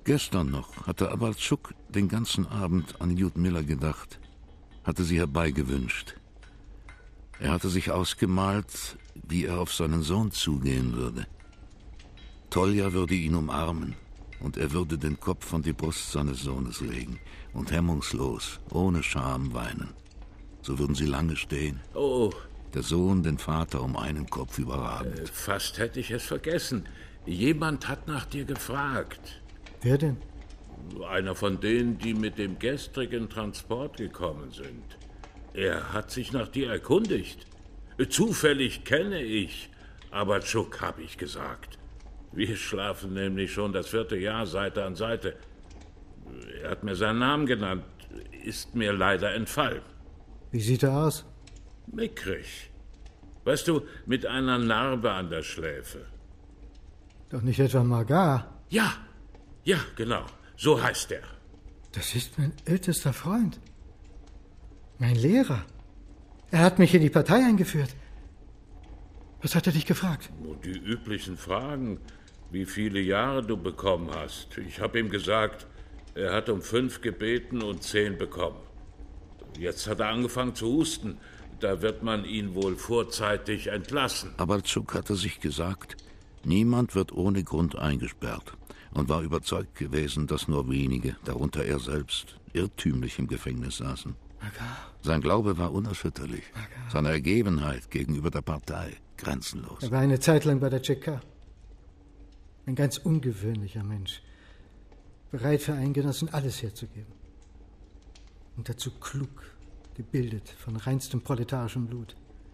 Gestern noch hatte Abartschuk den ganzen Abend an Ljudmila gedacht, hatte sie herbeigewünscht. Er hatte sich ausgemalt, wie er auf seinen Sohn zugehen würde. Tolja würde ihn umarmen und er würde den Kopf an die Brust seines Sohnes legen und hemmungslos, ohne Scham weinen. So würden sie lange stehen. Oh. Der Sohn den Vater um einen Kopf überragend. Fast hätte ich es vergessen. Jemand hat nach dir gefragt. Wer denn? Einer von denen, die mit dem gestrigen Transport gekommen sind. Er hat sich nach dir erkundigt. Zufällig kenne ich Abartschuk, habe ich gesagt. Wir schlafen nämlich schon das 4. Jahr Seite an Seite. Er hat mir seinen Namen genannt, ist mir leider entfallen. Wie sieht er aus? Mickrig. Weißt du, mit einer Narbe an der Schläfe. Doch nicht etwa Magar? Ja, genau. So heißt er. Das ist mein ältester Freund. Mein Lehrer. Er hat mich in die Partei eingeführt. Was hat er dich gefragt? Nur die üblichen Fragen, wie viele Jahre du bekommen hast. Ich habe ihm gesagt, er hat um 5 gebeten und 10 bekommen. Jetzt hat er angefangen zu husten. Da wird man ihn wohl vorzeitig entlassen. Abartschuk hatte sich gesagt, niemand wird ohne Grund eingesperrt und war überzeugt gewesen, dass nur wenige, darunter er selbst, irrtümlich im Gefängnis saßen. Magar. Sein Glaube war unerschütterlich, Magar. Seine Ergebenheit gegenüber der Partei grenzenlos. Er war eine Zeit lang bei der Tscheka. Ein ganz ungewöhnlicher Mensch, bereit für einen Genossen alles herzugeben. Und dazu klug, gebildet, von reinstem proletarischem Blut.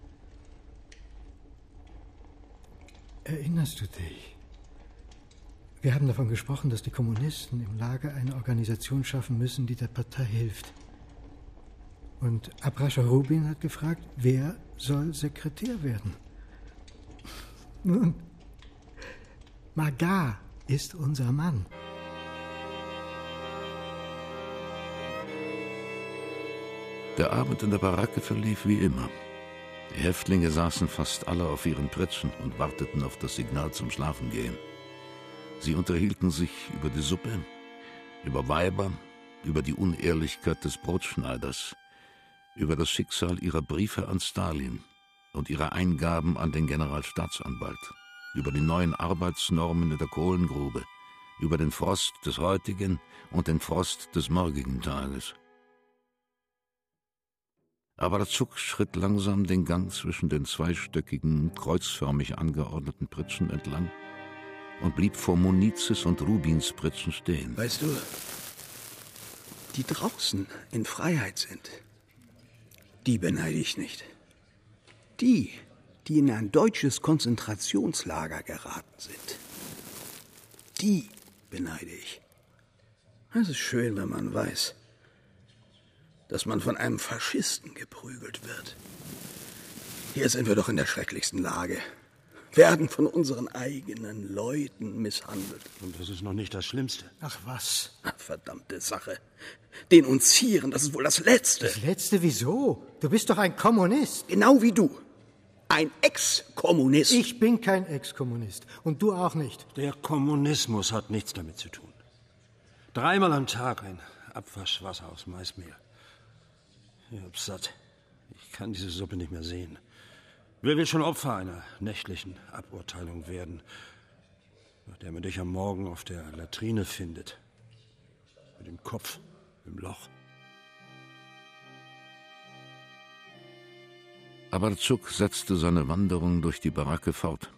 Erinnerst du dich? Wir haben davon gesprochen, dass die Kommunisten im Lager eine Organisation schaffen müssen, die der Partei hilft. Und Abrascha Rubin hat gefragt, wer soll Sekretär werden? Nun, Magar ist unser Mann. Der Abend in der Baracke verlief wie immer. Die Häftlinge saßen fast alle auf ihren Pritschen und warteten auf das Signal zum Schlafengehen. Sie unterhielten sich über die Suppe, über Weiber, über die Unehrlichkeit des Brotschneiders, über das Schicksal ihrer Briefe an Stalin und ihre Eingaben an den Generalstaatsanwalt, über die neuen Arbeitsnormen in der Kohlengrube, über den Frost des heutigen und den Frost des morgigen Tages. Abartschuk schritt langsam den Gang zwischen den zweistöckigen, kreuzförmig angeordneten Pritschen entlang und blieb vor Munizes und Rubins Pritschen stehen. Weißt du, die draußen in Freiheit sind, die beneide ich nicht. Die in ein deutsches Konzentrationslager geraten sind, die beneide ich. Es ist schön, wenn man weiß, dass man von einem Faschisten geprügelt wird. Hier sind wir doch in der schrecklichsten Lage. Werden von unseren eigenen Leuten misshandelt. Und das ist noch nicht das Schlimmste. Ach was? Ach, verdammte Sache. Denunzieren, das ist wohl das Letzte. Das Letzte wieso? Du bist doch ein Kommunist. Genau wie du. Ein Ex-Kommunist. Ich bin kein Ex-Kommunist. Und du auch nicht. Der Kommunismus hat nichts damit zu tun. 3-mal am Tag ein Abwaschwasser aus Maismehl. Ich hab's satt. Ich kann diese Suppe nicht mehr sehen. Wer will schon Opfer einer nächtlichen Aburteilung werden, nach der man dich am Morgen auf der Latrine findet? Mit dem Kopf im Loch. Abartschuk setzte seine Wanderung durch die Baracke fort.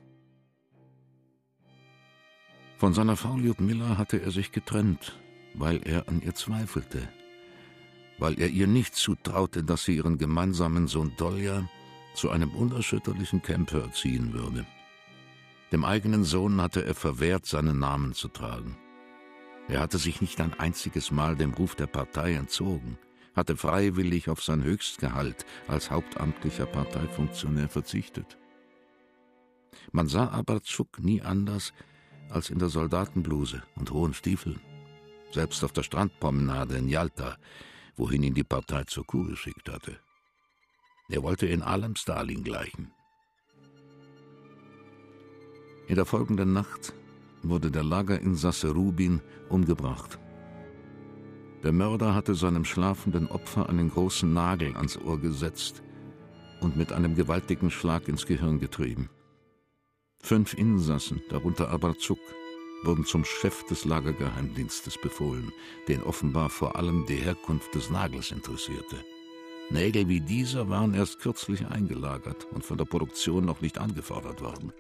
Von seiner Frau Ljudmila hatte er sich getrennt, weil er an ihr zweifelte, weil er ihr nicht zutraute, dass sie ihren gemeinsamen Sohn Tolja zu einem unerschütterlichen Kämpfer erziehen würde. Dem eigenen Sohn hatte er verwehrt, seinen Namen zu tragen. Er hatte sich nicht ein einziges Mal dem Ruf der Partei entzogen, hatte freiwillig auf sein Höchstgehalt als hauptamtlicher Parteifunktionär verzichtet. Man sah Abartschuk nie anders als in der Soldatenbluse und hohen Stiefeln, selbst auf der Strandpromenade in Jalta, wohin ihn die Partei zur Kuh geschickt hatte. Er wollte in allem Stalin gleichen. In der folgenden Nacht wurde der Lagerinsasse Rubin umgebracht. Der Mörder hatte seinem schlafenden Opfer einen großen Nagel ans Ohr gesetzt und mit einem gewaltigen Schlag ins Gehirn getrieben. 5 Insassen, darunter Abarzuk, wurden zum Chef des Lagergeheimdienstes befohlen, den offenbar vor allem die Herkunft des Nagels interessierte. Nägel wie dieser waren erst kürzlich eingelagert und von der Produktion noch nicht angefordert worden.